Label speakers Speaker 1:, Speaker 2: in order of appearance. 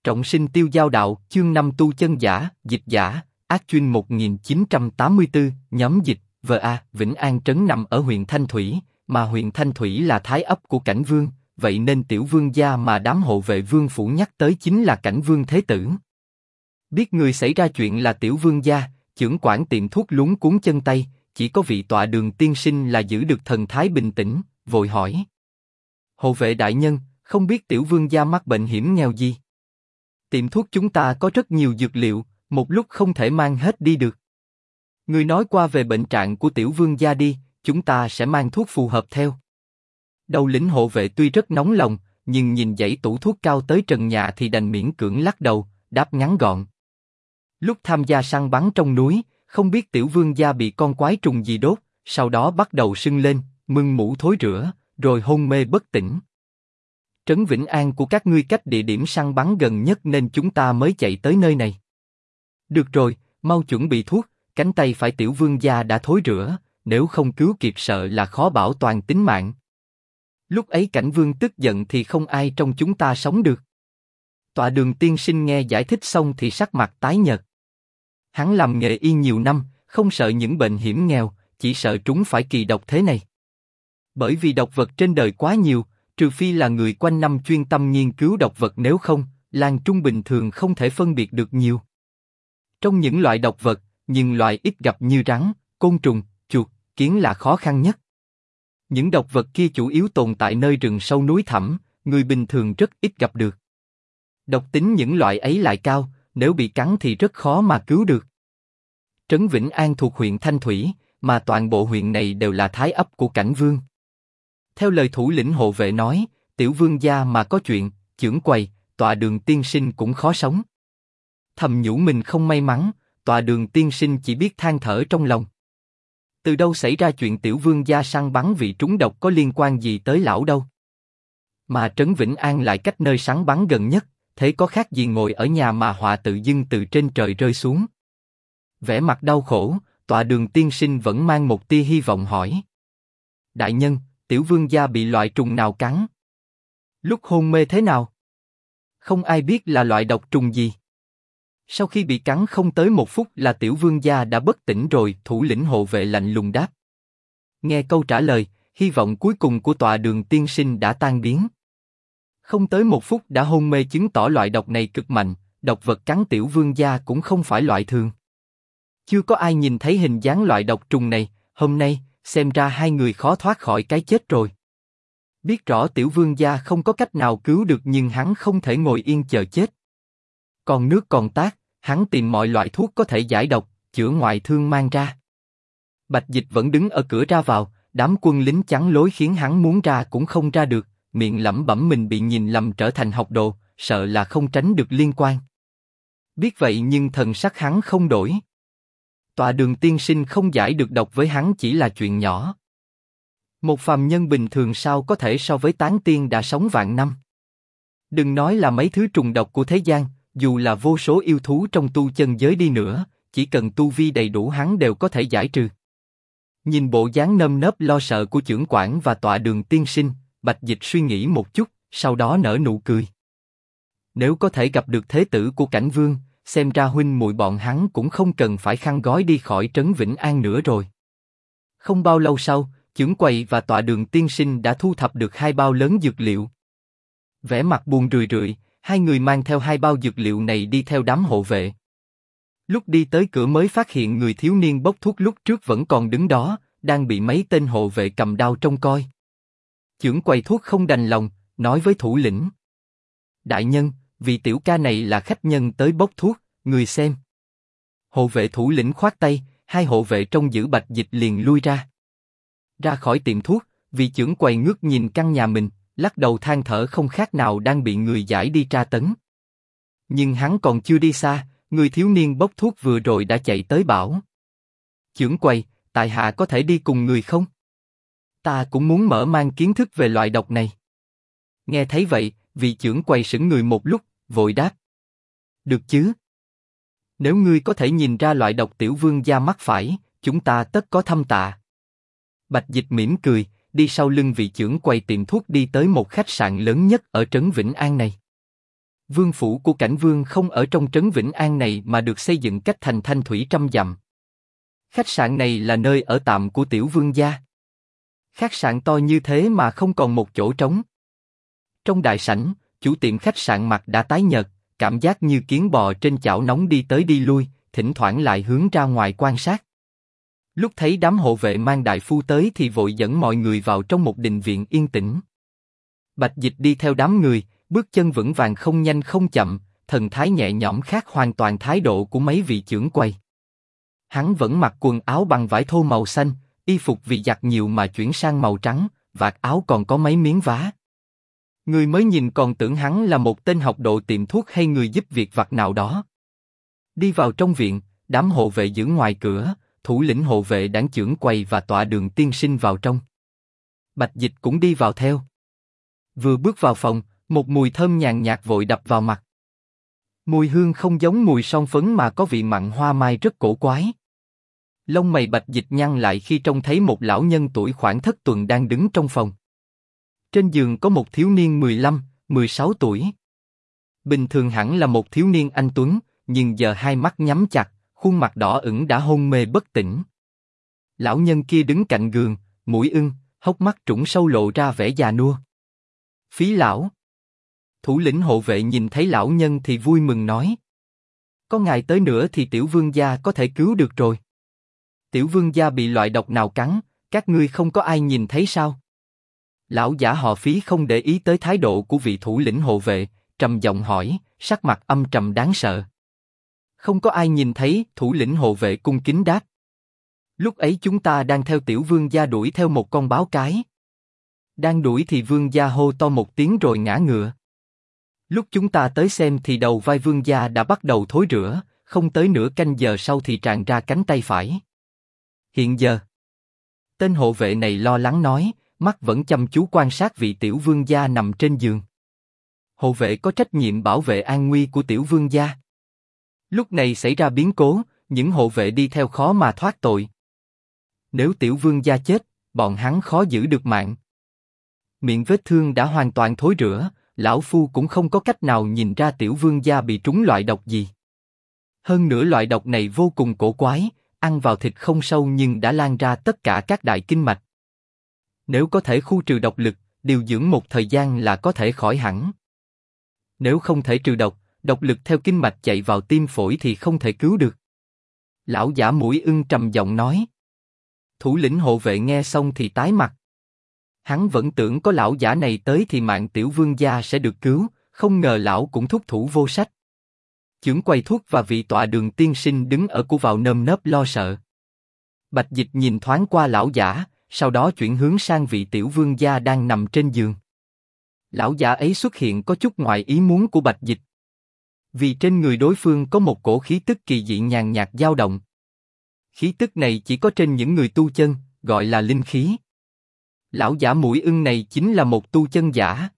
Speaker 1: Trọng sinh tiêu giao đạo, chương 5 tu chân giả, dịch giả, Ác Chuyên 1984, nhóm dịch, VA, Vĩnh An trấn nằm ở huyện Thanh Thủy, mà huyện Thanh Thủy là thái ấp của Cảnh Vương, vậy nên tiểu vương gia mà đám hộ vệ vương phủ nhắc tới chính là Cảnh Vương Thế Tử. Biết người xảy ra chuyện là tiểu vương gia, chưởng quản tiệm thuốc luống cuốn chân tay, chỉ có vị tọa đường tiên sinh là giữ được thần thái bình tĩnh, vội hỏi. Hộ vệ đại nhân, không biết tiểu vương gia mắc bệnh hiểm nghèo gì? Tiệm thuốc chúng ta có rất nhiều dược liệu, một lúc không thể mang hết đi được. Người nói qua về bệnh trạng của tiểu vương gia đi, chúng ta sẽ mang thuốc phù hợp theo. Đầu lĩnh hộ vệ tuy rất nóng lòng, nhưng nhìn dãy tủ thuốc cao tới trần nhà thì đành miễn cưỡng lắc đầu, đáp ngắn gọn. Lúc tham gia săn bắn trong núi, không biết tiểu vương gia bị con quái trùng gì đốt, sau đó bắt đầu sưng lên, mưng mủ thối rữa, rồi hôn mê bất tỉnh. Trấn Vĩnh An của các ngươi cách địa điểm săn bắn gần nhất nên chúng ta mới chạy tới nơi này. Được rồi, mau chuẩn bị thuốc, cánh tay phải tiểu vương gia đã thối rữa, nếu không cứu kịp sợ là khó bảo toàn tính mạng. Lúc ấy Cảnh Vương tức giận thì không ai trong chúng ta sống được. Tọa đường tiên sinh nghe giải thích xong thì sắc mặt tái nhợt. Hắn làm nghề y nhiều năm, không sợ những bệnh hiểm nghèo, chỉ sợ trúng phải kỳ độc thế này. Bởi vì độc vật trên đời quá nhiều, trừ phi là người quanh năm chuyên tâm nghiên cứu độc vật, nếu không, lang trung bình thường không thể phân biệt được nhiều. Trong những loại độc vật, nhưng loại ít gặp như rắn, côn trùng, chuột, kiến là khó khăn nhất. Những độc vật kia chủ yếu tồn tại nơi rừng sâu núi thẳm, người bình thường rất ít gặp được. Độc tính những loại ấy lại cao, nếu bị cắn thì rất khó mà cứu được. Trấn Vĩnh An thuộc huyện Thanh Thủy, mà toàn bộ huyện này đều là thái ấp của Cảnh Vương. Theo lời thủ lĩnh hộ vệ nói, tiểu vương gia mà có chuyện, chưởng quầy, tọa đường tiên sinh cũng khó sống. Thầm nhủ mình không may mắn, tọa đường tiên sinh chỉ biết than thở trong lòng. Từ đâu xảy ra chuyện tiểu vương gia săn bắn vị trúng độc có liên quan gì tới lão đâu? Mà Trấn Vĩnh An lại cách nơi săn bắn gần nhất, thế có khác gì ngồi ở nhà mà họa tự dưng từ trên trời rơi xuống? Vẻ mặt đau khổ, tọa đường tiên sinh vẫn mang một tia hy vọng hỏi. Đại nhân, tiểu vương gia bị loại trùng nào cắn? Lúc hôn mê thế nào? Không ai biết là loại độc trùng gì. Sau khi bị cắn không tới 1 phút là tiểu vương gia đã bất tỉnh rồi, thủ lĩnh hộ vệ lạnh lùng đáp. Nghe câu trả lời, hy vọng cuối cùng của tọa đường tiên sinh đã tan biến. Không tới 1 phút đã hôn mê chứng tỏ loại độc này cực mạnh, độc vật cắn tiểu vương gia cũng không phải loại thường. Chưa có ai nhìn thấy hình dáng loại độc trùng này, hôm nay, xem ra hai người khó thoát khỏi cái chết rồi. Biết rõ tiểu vương gia không có cách nào cứu được nhưng hắn không thể ngồi yên chờ chết. Còn nước còn tát, hắn tìm mọi loại thuốc có thể giải độc, chữa ngoại thương mang ra. Bạch Dịch vẫn đứng ở cửa ra vào, đám quân lính chắn lối khiến hắn muốn ra cũng không ra được, miệng lẩm bẩm mình bị nhìn lầm trở thành học đồ, sợ là không tránh được liên quan. Biết vậy nhưng thần sắc hắn không đổi. Tọa đường tiên sinh không giải được độc với hắn chỉ là chuyện nhỏ. Một phàm nhân bình thường sao có thể so với tán tiên đã sống vạn năm. Đừng nói là mấy thứ trùng độc của thế gian, dù là vô số yêu thú trong tu chân giới đi nữa, chỉ cần tu vi đầy đủ hắn đều có thể giải trừ. Nhìn bộ dáng nơm nớp lo sợ của chưởng quản và tọa đường tiên sinh, Bạch Dịch suy nghĩ một chút, sau đó nở nụ cười. Nếu có thể gặp được thế tử của Cảnh Vương, xem ra huynh muội bọn hắn cũng không cần phải khăn gói đi khỏi Trấn Vĩnh An nữa rồi. Không bao lâu sau, chưởng quầy và tọa đường tiên sinh đã thu thập được 2 bao lớn dược liệu. Vẻ mặt buồn rười rượi, hai người mang theo 2 bao dược liệu này đi theo đám hộ vệ. Lúc đi tới cửa mới phát hiện người thiếu niên bốc thuốc lúc trước vẫn còn đứng đó, đang bị mấy tên hộ vệ cầm đao trông coi. Chưởng quầy thuốc không đành lòng, nói với thủ lĩnh. Đại nhân, vị tiểu ca này là khách nhân tới bốc thuốc, người xem. Hộ vệ thủ lĩnh khoát tay, 2 hộ vệ trông giữ Bạch Dịch liền lui ra. Ra khỏi tiệm thuốc, vị chưởng quầy ngước nhìn căn nhà mình, lắc đầu than thở không khác nào đang bị người giải đi tra tấn. Nhưng hắn còn chưa đi xa, người thiếu niên bốc thuốc vừa rồi đã chạy tới bảo. Chưởng quầy, tại hạ có thể đi cùng người không? Ta cũng muốn mở mang kiến thức về loại độc này. Nghe thấy vậy, vị chưởng quầy sững người một lúc, vội đáp. Được chứ? Nếu ngươi có thể nhìn ra loại độc tiểu vương gia mắc phải, chúng ta tất có thâm tạ. Bạch Dịch mỉm cười, đi sau lưng vị chưởng quầy tiệm thuốc đi tới một khách sạn lớn nhất ở Trấn Vĩnh An này. Vương phủ của Cảnh Vương không ở trong trấn Vĩnh An này mà được xây dựng cách thành Thanh Thủy trăm dặm. Khách sạn này là nơi ở tạm của Tiểu Vương gia. Khách sạn to như thế mà không còn một chỗ trống. Trong đại sảnh, chủ tiệm khách sạn mặt đã tái nhợt, cảm giác như kiến bò trên chảo nóng đi tới đi lui, thỉnh thoảng lại hướng ra ngoài quan sát. Lúc thấy đám hộ vệ mang đại phu tới thì vội dẫn mọi người vào trong một đình viện yên tĩnh. Bạch Dịch đi theo đám người, bước chân vững vàng không nhanh không chậm, thần thái nhẹ nhõm khác hoàn toàn thái độ của mấy vị trưởng quầy. Hắn vẫn mặc quần áo bằng vải thô màu xanh, y phục vì giặt nhiều mà chuyển sang màu trắng, vạt áo còn có mấy miếng vá. Người mới nhìn còn tưởng hắn là một tên học đồ tiệm thuốc hay người giúp việc vặt nào đó. Đi vào trong viện, đám hộ vệ giữ ngoài cửa, thủ lĩnh hộ vệ đảng trưởng quầy và tọa đường tiên sinh vào trong. Bạch Dịch cũng đi vào theo. Vừa bước vào phòng, một mùi thơm nhàn nhạt vội đập vào mặt. Mùi hương không giống mùi son phấn mà có vị mặn hoa mai rất cổ quái. Lông mày Bạch Dịch nhăn lại khi trông thấy một lão nhân tuổi khoảng thất tuần đang đứng trong phòng. Trên giường có một thiếu niên 15, 16 tuổi. Bình thường hẳn là một thiếu niên anh tuấn, nhưng giờ hai mắt nhắm chặt, khuôn mặt đỏ ửng đã hôn mê bất tỉnh. Lão nhân kia đứng cạnh giường, mũi ưng, hốc mắt trũng sâu lộ ra vẻ già nua. Phí lão. Thủ lĩnh hộ vệ nhìn thấy lão nhân thì vui mừng nói: có ngài tới nữa thì tiểu vương gia có thể cứu được rồi. Tiểu vương gia bị loại độc nào cắn, các ngươi không có ai nhìn thấy sao? Lão giả họ Phí không để ý tới thái độ của vị thủ lĩnh hộ vệ, trầm giọng hỏi, sắc mặt âm trầm đáng sợ. Không có ai nhìn thấy, thủ lĩnh hộ vệ cung kính đáp. Lúc ấy chúng ta đang theo tiểu vương gia đuổi theo một con báo cái. Đang đuổi thì vương gia hô to một tiếng rồi ngã ngựa. Lúc chúng ta tới xem thì đầu vai vương gia đã bắt đầu thối rữa, không tới nửa canh giờ sau thì tràn ra cánh tay phải. Hiện giờ, tên hộ vệ này lo lắng nói, mắt vẫn chăm chú quan sát vị tiểu vương gia nằm trên giường. Hộ vệ có trách nhiệm bảo vệ an nguy của tiểu vương gia. Lúc này xảy ra biến cố, những hộ vệ đi theo khó mà thoát tội. Nếu tiểu vương gia chết, bọn hắn khó giữ được mạng. Miệng vết thương đã hoàn toàn thối rữa, lão phu cũng không có cách nào nhìn ra tiểu vương gia bị trúng loại độc gì. Hơn nữa loại độc này vô cùng cổ quái, ăn vào thịt không sâu nhưng đã lan ra tất cả các đại kinh mạch. Nếu có thể khu trừ độc lực, điều dưỡng một thời gian là có thể khỏi hẳn. Nếu không thể trừ độc, độc lực theo kinh mạch chạy vào tim phổi thì không thể cứu được. Lão giả mũi ưng trầm giọng nói. Thủ lĩnh hộ vệ nghe xong thì tái mặt. Hắn vẫn tưởng có lão giả này tới thì mạng tiểu vương gia sẽ được cứu, không ngờ lão cũng thúc thủ vô sách. Chưởng quầy thuốc và vị tọa đường tiên sinh đứng ở cu vào nơm nớp lo sợ. Bạch Dịch nhìn thoáng qua lão giả, sau đó chuyển hướng sang vị tiểu vương gia đang nằm trên giường. Lão giả ấy xuất hiện có chút ngoài ý muốn của Bạch Dịch. Vì trên người đối phương có một cổ khí tức kỳ dị nhàn nhạt dao động. Khí tức này chỉ có trên những người tu chân, gọi là linh khí. Lão giả mũi ưng này chính là một tu chân giả.